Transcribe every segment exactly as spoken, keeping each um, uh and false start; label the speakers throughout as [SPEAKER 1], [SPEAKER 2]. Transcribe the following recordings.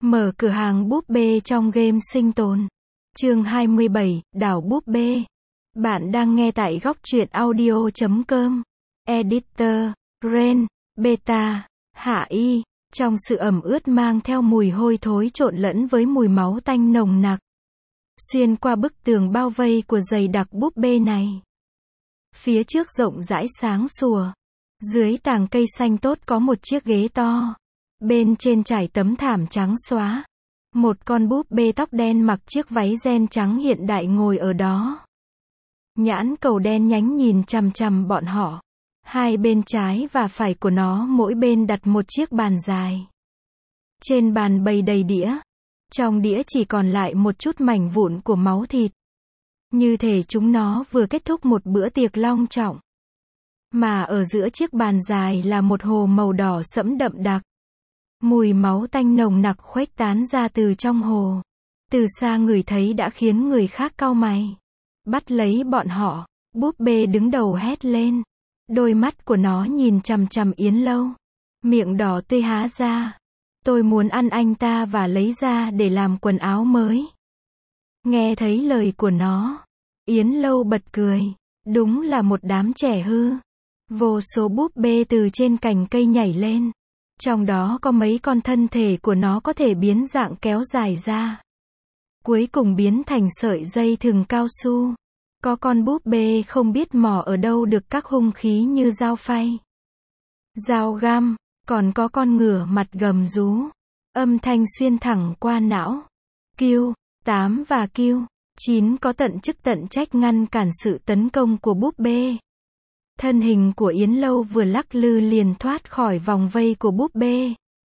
[SPEAKER 1] Mở cửa hàng búp bê trong game sinh tồn. Chương hai mươi bảy, đảo búp bê. Bạn đang nghe tại góc truyện audio chấm com. Editor, Ren, Beta, Hạ Y. Trong sự ẩm ướt mang theo mùi hôi thối trộn lẫn với mùi máu tanh nồng nặc. Xuyên qua bức tường bao vây của dày đặc búp bê này. Phía trước rộng rãi sáng sủa. Dưới tàng cây xanh tốt có một chiếc ghế to. Bên trên trải tấm thảm trắng xóa. Một con búp bê tóc đen mặc chiếc váy ren trắng hiện đại ngồi ở đó. Nhãn cầu đen nhánh nhìn chằm chằm bọn họ. Hai bên trái và phải của nó mỗi bên đặt một chiếc bàn dài. Trên bàn bày đầy đĩa. Trong đĩa chỉ còn lại một chút mảnh vụn của máu thịt. Như thể chúng nó vừa kết thúc một bữa tiệc long trọng. Mà ở giữa chiếc bàn dài là một hồ màu đỏ sẫm đậm đặc. Mùi máu tanh nồng nặc khuếch tán ra từ trong hồ. Từ xa ngửi thấy đã khiến người khác cau mày. Bắt lấy bọn họ, búp bê đứng đầu hét lên. Đôi mắt của nó nhìn chằm chằm Yến Lâu. Miệng đỏ tươi há ra. Tôi muốn ăn anh ta và lấy ra để làm quần áo mới. Nghe thấy lời của nó, Yến Lâu bật cười. Đúng là một đám trẻ hư. Vô số búp bê từ trên cành cây nhảy lên. Trong đó có mấy con thân thể của nó có thể biến dạng kéo dài ra. Cuối cùng biến thành sợi dây thừng cao su. Có con búp bê không biết mò ở đâu được các hung khí như dao phay, dao găm, còn có con ngựa mặt gầm rú. Âm thanh xuyên thẳng qua não. Q, tám và Q, chín có tận chức tận trách ngăn cản sự tấn công của búp bê. Thân hình của Yến Lâu vừa lắc lư liền thoát khỏi vòng vây của búp bê.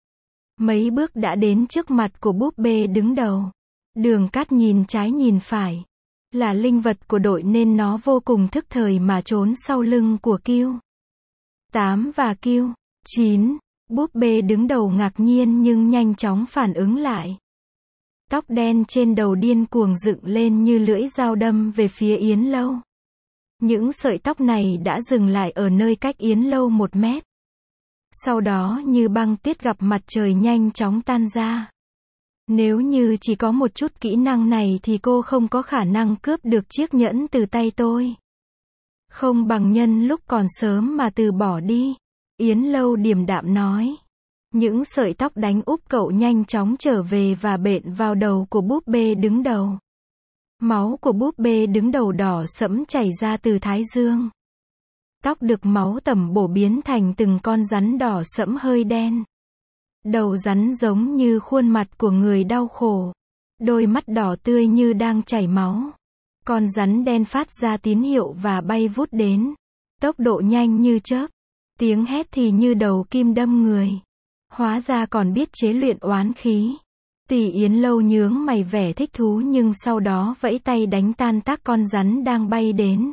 [SPEAKER 1] Mấy bước đã đến trước mặt của búp bê đứng đầu. Đường Cát nhìn trái nhìn phải. Là linh vật của đội nên nó vô cùng thức thời mà trốn sau lưng của Q. tám và Q. chín. Búp bê đứng đầu ngạc nhiên nhưng nhanh chóng phản ứng lại. Tóc đen trên đầu điên cuồng dựng lên như lưỡi dao đâm về phía Yến Lâu. Những sợi tóc này đã dừng lại ở nơi cách Yến Lâu một mét. Sau đó như băng tuyết gặp mặt trời nhanh chóng tan ra. Nếu như chỉ có một chút kỹ năng này thì cô không có khả năng cướp được chiếc nhẫn từ tay tôi. Không bằng nhân lúc còn sớm mà từ bỏ đi. Yến Lâu điềm đạm nói. Những sợi tóc đánh úp cậu nhanh chóng trở về và bện vào đầu của búp bê đứng đầu. Máu của búp bê đứng đầu đỏ sẫm chảy ra từ thái dương. Tóc được máu tẩm bổ biến thành từng con rắn đỏ sẫm hơi đen. Đầu rắn giống như khuôn mặt của người đau khổ. Đôi mắt đỏ tươi như đang chảy máu. Con rắn đen phát ra tín hiệu và bay vút đến. Tốc độ nhanh như chớp. Tiếng hét thì như đầu kim đâm người. Hóa ra còn biết chế luyện oán khí. Tỷ Yến Lâu nhướng mày vẻ thích thú nhưng sau đó vẫy tay đánh tan tác con rắn đang bay đến.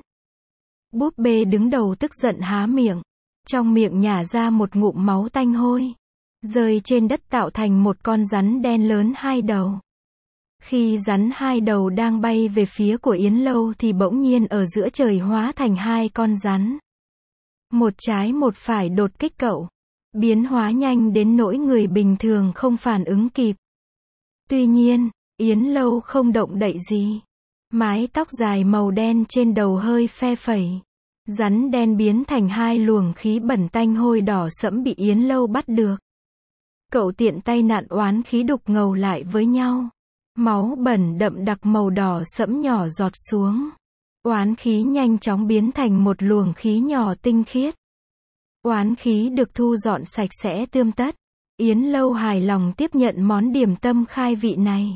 [SPEAKER 1] Búp bê đứng đầu tức giận há miệng. Trong miệng nhả ra một ngụm máu tanh hôi. Rơi trên đất tạo thành một con rắn đen lớn hai đầu. Khi rắn hai đầu đang bay về phía của Yến Lâu thì bỗng nhiên ở giữa trời hóa thành hai con rắn. Một trái một phải đột kích cậu. Biến hóa nhanh đến nỗi người bình thường không phản ứng kịp. Tuy nhiên, Yến Lâu không động đậy gì. Mái tóc dài màu đen trên đầu hơi phe phẩy. Rắn đen biến thành hai luồng khí bẩn tanh hôi đỏ sẫm bị Yến Lâu bắt được. Cậu tiện tay nặn oán khí đục ngầu lại với nhau. Máu bẩn đậm đặc màu đỏ sẫm nhỏ giọt xuống. Oán khí nhanh chóng biến thành một luồng khí nhỏ tinh khiết. Oán khí được thu dọn sạch sẽ tươm tất. Yến Lâu hài lòng tiếp nhận món điểm tâm khai vị này.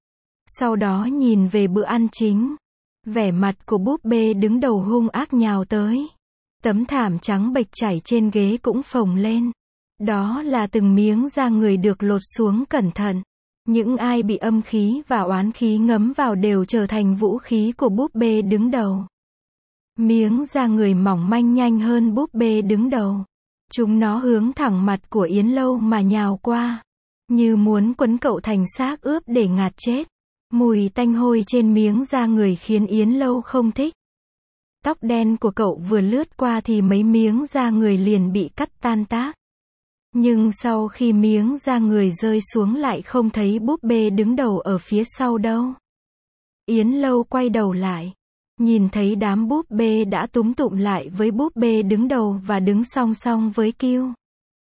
[SPEAKER 1] Sau đó nhìn về bữa ăn chính. Vẻ mặt của búp bê đứng đầu hung ác nhào tới. Tấm thảm trắng bệch trải trên ghế cũng phồng lên. Đó là từng miếng da người được lột xuống cẩn thận. Những ai bị âm khí và oán khí ngấm vào đều trở thành vũ khí của búp bê đứng đầu. Miếng da người mỏng manh nhanh hơn búp bê đứng đầu. Chúng nó hướng thẳng mặt của Yến Lâu mà nhào qua. Như muốn quấn cậu thành xác ướp để ngạt chết. Mùi tanh hôi trên miếng da người khiến Yến Lâu không thích. Tóc đen của cậu vừa lướt qua thì mấy miếng da người liền bị cắt tan tác. Nhưng sau khi miếng da người rơi xuống lại không thấy búp bê đứng đầu ở phía sau đâu. Yến Lâu quay đầu lại, nhìn thấy đám búp bê đã túm tụm lại với búp bê đứng đầu và đứng song song với Kiêu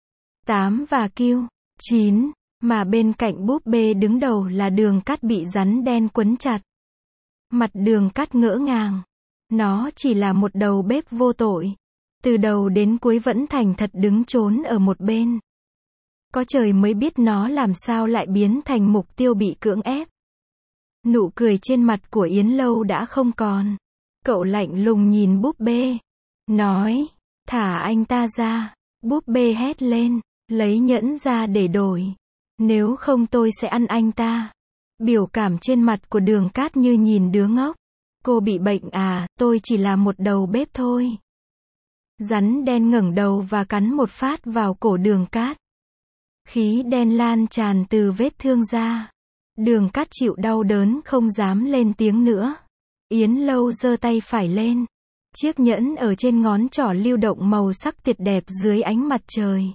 [SPEAKER 1] tám và Kiêu chín, mà bên cạnh búp bê đứng đầu là Đường Cát bị rắn đen quấn chặt. Mặt Đường Cát ngỡ ngàng. Nó chỉ là một đầu bếp vô tội. Từ đầu đến cuối vẫn thành thật đứng trốn ở một bên. Có trời mới biết nó làm sao lại biến thành mục tiêu bị cưỡng ép. Nụ cười trên mặt của Yến Lâu đã không còn. Cậu lạnh lùng nhìn búp bê. Nói, thả anh ta ra. Búp bê hét lên, lấy nhẫn ra để đổi. Nếu không tôi sẽ ăn anh ta. Biểu cảm trên mặt của Đường Cát như nhìn đứa ngốc. Cô bị bệnh à, tôi chỉ là một đầu bếp thôi. Rắn đen ngẩng đầu và cắn một phát vào cổ Đường Cát. Khí đen lan tràn từ vết thương ra. Đường Cát chịu đau đớn không dám lên tiếng nữa. Yến Lâu giơ tay phải lên. Chiếc nhẫn ở trên ngón trỏ lưu động màu sắc tuyệt đẹp dưới ánh mặt trời.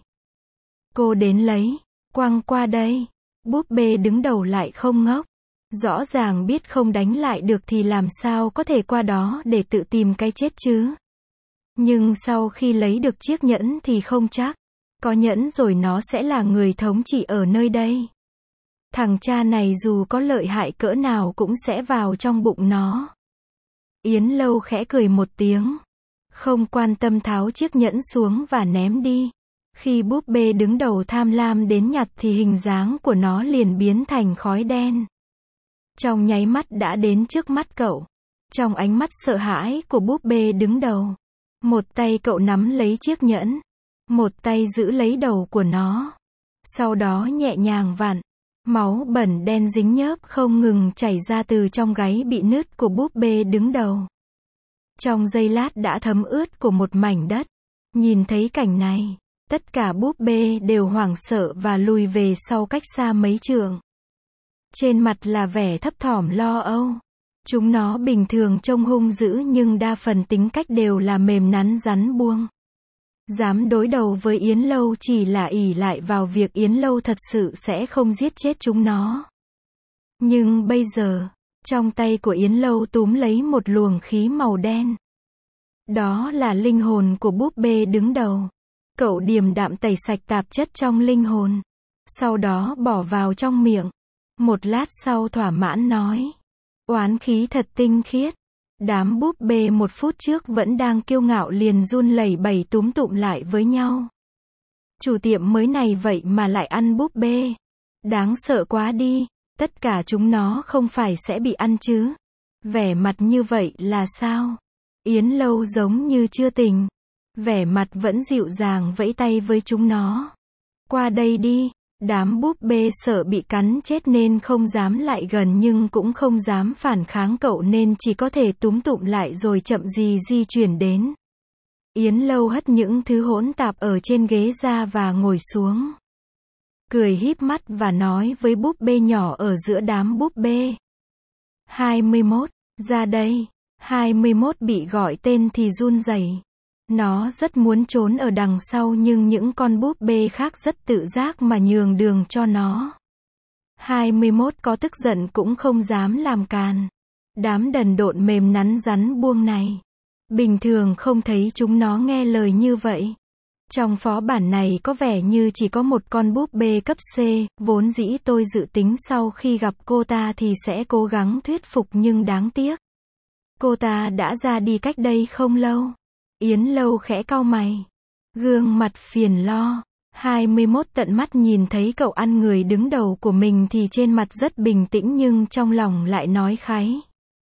[SPEAKER 1] Cô đến lấy, quăng qua đây. Búp bê đứng đầu lại không ngốc. Rõ ràng biết không đánh lại được thì làm sao có thể qua đó để tự tìm cái chết chứ. Nhưng sau khi lấy được chiếc nhẫn thì không chắc. Có nhẫn rồi nó sẽ là người thống trị ở nơi đây. Thằng cha này dù có lợi hại cỡ nào cũng sẽ vào trong bụng nó. Yến Lâu khẽ cười một tiếng. Không quan tâm tháo chiếc nhẫn xuống và ném đi. Khi búp bê đứng đầu tham lam đến nhặt thì hình dáng của nó liền biến thành khói đen. Trong nháy mắt đã đến trước mắt cậu. Trong ánh mắt sợ hãi của búp bê đứng đầu. Một tay cậu nắm lấy chiếc nhẫn. Một tay giữ lấy đầu của nó. Sau đó nhẹ nhàng vặn. Máu bẩn đen dính nhớp không ngừng chảy ra từ trong gáy bị nứt của búp bê đứng đầu. Trong giây lát đã thấm ướt của một mảnh đất. Nhìn thấy cảnh này, tất cả búp bê đều hoảng sợ và lùi về sau cách xa mấy trượng. Trên mặt là vẻ thấp thỏm lo âu. Chúng nó bình thường trông hung dữ nhưng đa phần tính cách đều là mềm nắn rắn buông. Dám đối đầu với Yến Lâu chỉ là ỷ lại vào việc Yến Lâu thật sự sẽ không giết chết chúng nó. Nhưng bây giờ, trong tay của Yến Lâu túm lấy một luồng khí màu đen. Đó là linh hồn của búp bê đứng đầu. Cậu điềm đạm tẩy sạch tạp chất trong linh hồn. Sau đó bỏ vào trong miệng. Một lát sau thỏa mãn nói. Oán khí thật tinh khiết. Đám búp bê một phút trước vẫn đang kiêu ngạo liền run lẩy bẩy túm tụm lại với nhau. Chủ tiệm mới này vậy mà lại ăn búp bê. Đáng sợ quá đi. Tất cả chúng nó không phải sẽ bị ăn chứ. Vẻ mặt như vậy là sao? Yến Lâu giống như chưa tỉnh. Vẻ mặt vẫn dịu dàng vẫy tay với chúng nó. Qua đây đi. Đám búp bê sợ bị cắn chết nên không dám lại gần nhưng cũng không dám phản kháng cậu nên chỉ có thể túm tụm lại rồi chậm gì di chuyển đến. Yến Lâu hất những thứ hỗn tạp ở trên ghế ra và ngồi xuống. Cười híp mắt và nói với búp bê nhỏ ở giữa đám búp bê. hai mươi mốt, ra đây. hai mươi mốt bị gọi tên thì run rẩy. Nó rất muốn trốn ở đằng sau nhưng những con búp bê khác rất tự giác mà nhường đường cho nó. hai mươi mốt có tức giận cũng không dám làm càn. Đám đần độn mềm nắn rắn buông này. Bình thường không thấy chúng nó nghe lời như vậy. Trong phó bản này có vẻ như chỉ có một con búp bê cấp C, vốn dĩ tôi dự tính sau khi gặp cô ta thì sẽ cố gắng thuyết phục nhưng đáng tiếc. Cô ta đã ra đi cách đây không lâu. Yến Lâu khẽ cau mày. Gương mặt phiền lo. hai mươi mốt tận mắt nhìn thấy cậu ăn người đứng đầu của mình thì trên mặt rất bình tĩnh nhưng trong lòng lại nói kháy.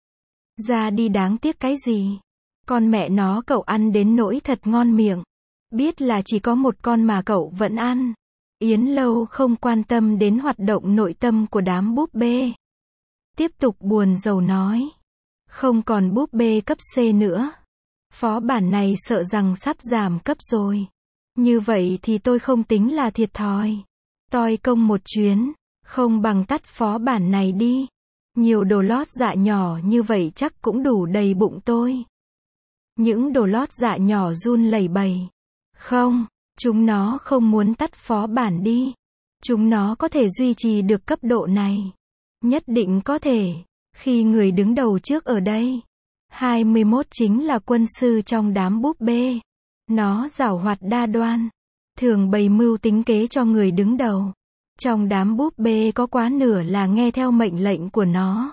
[SPEAKER 1] Ra đi đáng tiếc cái gì? Con mẹ nó cậu ăn đến nỗi thật ngon miệng. Biết là chỉ có một con mà cậu vẫn ăn. Yến Lâu không quan tâm đến hoạt động nội tâm của đám búp bê. Tiếp tục buồn rầu nói. Không còn búp bê cấp C nữa. Phó bản này sợ rằng sắp giảm cấp rồi. Như vậy thì tôi không tính là thiệt thòi. Toi công một chuyến. Không bằng tắt phó bản này đi. Nhiều đồ lót dạ nhỏ như vậy chắc cũng đủ đầy bụng tôi. Những đồ lót dạ nhỏ run lẩy bẩy. Không, Chúng nó không muốn tắt phó bản đi. Chúng nó có thể duy trì được cấp độ này. Nhất định có thể. Khi người đứng đầu trước ở đây. hai mươi mốt chính là quân sư trong đám búp bê. Nó giảo hoạt đa đoan. Thường bày mưu tính kế cho người đứng đầu. Trong đám búp bê có quá nửa là nghe theo mệnh lệnh của nó.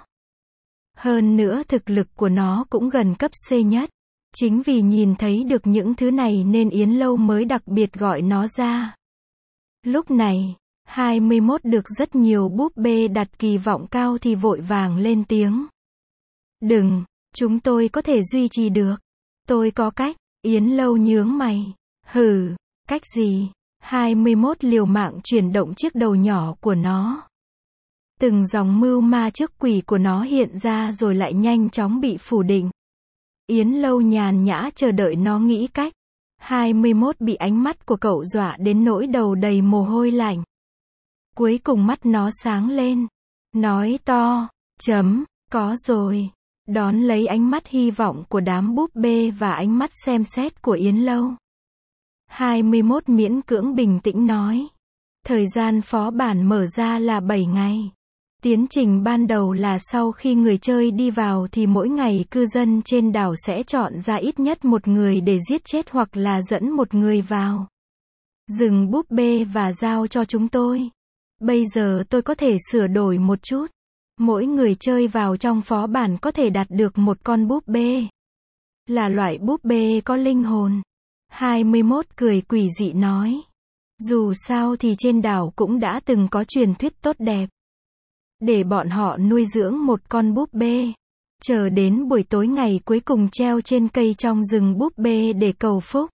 [SPEAKER 1] Hơn nữa thực lực của nó cũng gần cấp C nhất. Chính vì nhìn thấy được những thứ này nên Yến Lâu mới đặc biệt gọi nó ra. Lúc này, hai mươi mốt được rất nhiều búp bê đặt kỳ vọng cao thì vội vàng lên tiếng. Đừng, chúng tôi có thể duy trì được. Tôi có cách. Yến Lâu nhướng mày. Hừ, cách gì? hai mươi mốt liều mạng chuyển động chiếc đầu nhỏ của nó. Từng dòng mưu ma trước quỷ của nó hiện ra rồi lại nhanh chóng bị phủ định. Yến Lâu nhàn nhã chờ đợi nó nghĩ cách. hai mươi mốt bị ánh mắt của cậu dọa đến nỗi đầu đầy mồ hôi lạnh. Cuối cùng mắt nó sáng lên. Nói to, chấm, có rồi. Đón lấy ánh mắt hy vọng của đám búp bê và ánh mắt xem xét của Yến Lâu. hai mươi mốt miễn cưỡng bình tĩnh nói. Thời gian phó bản mở ra là bảy ngày. Tiến trình ban đầu là sau khi người chơi đi vào thì mỗi ngày cư dân trên đảo sẽ chọn ra ít nhất một người để giết chết hoặc là dẫn một người vào. Dừng búp bê và giao cho chúng tôi. Bây giờ tôi có thể sửa đổi một chút. Mỗi người chơi vào trong phó bản có thể đạt được một con búp bê. Là loại búp bê có linh hồn. hai mươi mốt cười quỷ dị nói. Dù sao thì trên đảo cũng đã từng có truyền thuyết tốt đẹp. Để bọn họ nuôi dưỡng một con búp bê. Chờ đến buổi tối ngày cuối cùng treo trên cây trong rừng búp bê để cầu phúc.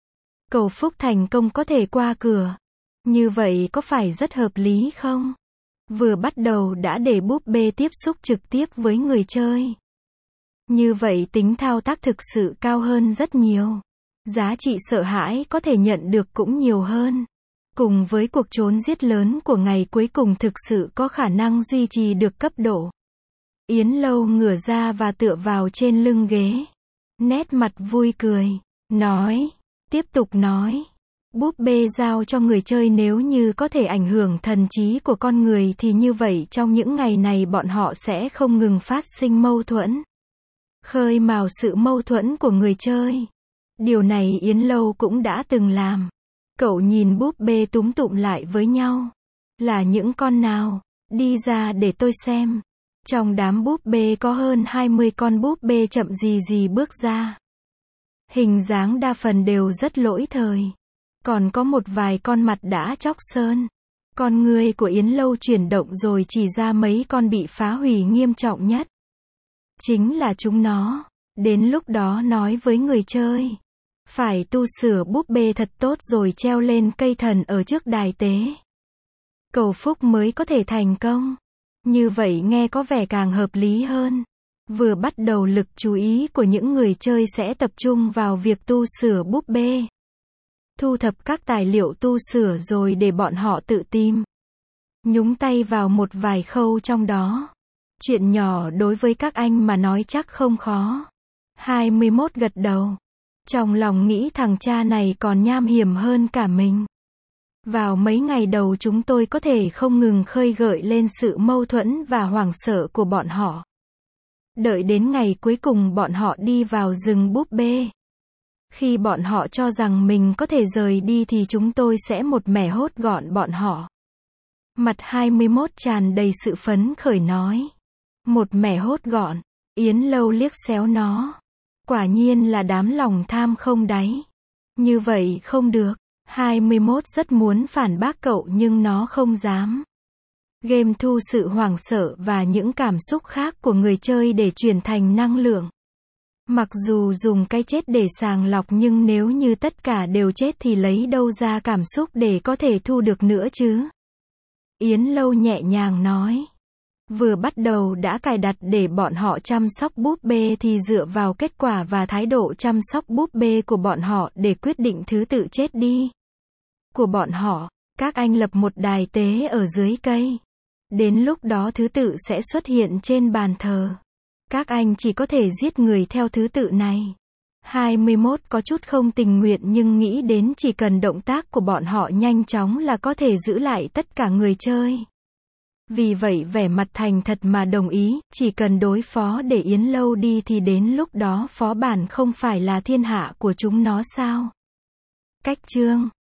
[SPEAKER 1] Cầu phúc thành công có thể qua cửa. Như vậy có phải rất hợp lý không? Vừa bắt đầu đã để búp bê tiếp xúc trực tiếp với người chơi. Như vậy tính thao tác thực sự cao hơn rất nhiều. Giá trị sợ hãi có thể nhận được cũng nhiều hơn. Cùng với cuộc trốn giết lớn của ngày cuối cùng thực sự có khả năng duy trì được cấp độ. Yến Lâu ngửa ra và tựa vào trên lưng ghế. Nét mặt vui cười. Nói. Tiếp tục nói. Búp bê giao cho người chơi nếu như có thể ảnh hưởng thần trí của con người thì như vậy trong những ngày này bọn họ sẽ không ngừng phát sinh mâu thuẫn. Khơi mào sự mâu thuẫn của người chơi. Điều này Yến Lâu cũng đã từng làm. Cậu nhìn búp bê túm tụm lại với nhau. Là những con nào? Đi ra để tôi xem. Trong đám búp bê có hơn hai mươi con búp bê chậm gì gì bước ra. Hình dáng đa phần đều rất lỗi thời. Còn có một vài con mặt đã chóc sơn. Con người của Yến Lâu chuyển động rồi chỉ ra mấy con bị phá hủy nghiêm trọng nhất. Chính là chúng nó. Đến lúc đó nói với người chơi. Phải tu sửa búp bê thật tốt rồi treo lên cây thần ở trước đài tế. Cầu phúc mới có thể thành công. Như vậy nghe có vẻ càng hợp lý hơn. Vừa bắt đầu lực chú ý của những người chơi sẽ tập trung vào việc tu sửa búp bê. Thu thập các tài liệu tu sửa rồi để bọn họ tự tìm. Nhúng tay vào một vài khâu trong đó. Chuyện nhỏ đối với các anh mà nói chắc không khó. hai mươi mốt gật đầu. Trong lòng nghĩ thằng cha này còn nham hiểm hơn cả mình. Vào mấy ngày đầu chúng tôi có thể không ngừng khơi gợi lên sự mâu thuẫn và hoảng sợ của bọn họ. Đợi đến ngày cuối cùng bọn họ đi vào rừng búp bê. Khi bọn họ cho rằng mình có thể rời đi thì chúng tôi sẽ một mẻ hốt gọn bọn họ. Mặt hai mươi mốt tràn đầy sự phấn khởi nói. Một mẻ hốt gọn. Yến Lâu liếc xéo nó. Quả nhiên là đám lòng tham không đáy. Như vậy không được. hai mươi mốt rất muốn phản bác cậu nhưng nó không dám. Game thu sự hoảng sợ và những cảm xúc khác của người chơi để chuyển thành năng lượng. Mặc dù dùng cái chết để sàng lọc nhưng nếu như tất cả đều chết thì lấy đâu ra cảm xúc để có thể thu được nữa chứ? Yến Lâu nhẹ nhàng nói. Vừa bắt đầu đã cài đặt để bọn họ chăm sóc búp bê thì dựa vào kết quả và thái độ chăm sóc búp bê của bọn họ để quyết định thứ tự chết đi. Của bọn họ, các anh lập một đài tế ở dưới cây. Đến lúc đó thứ tự sẽ xuất hiện trên bàn thờ. Các anh chỉ có thể giết người theo thứ tự này. hai mươi mốt có chút không tình nguyện nhưng nghĩ đến chỉ cần động tác của bọn họ nhanh chóng là có thể giữ lại tất cả người chơi. Vì vậy vẻ mặt thành thật mà đồng ý, chỉ cần đối phó để Yến Lâu đi thì đến lúc đó phó bản không phải là thiên hạ của chúng nó sao? Cách chương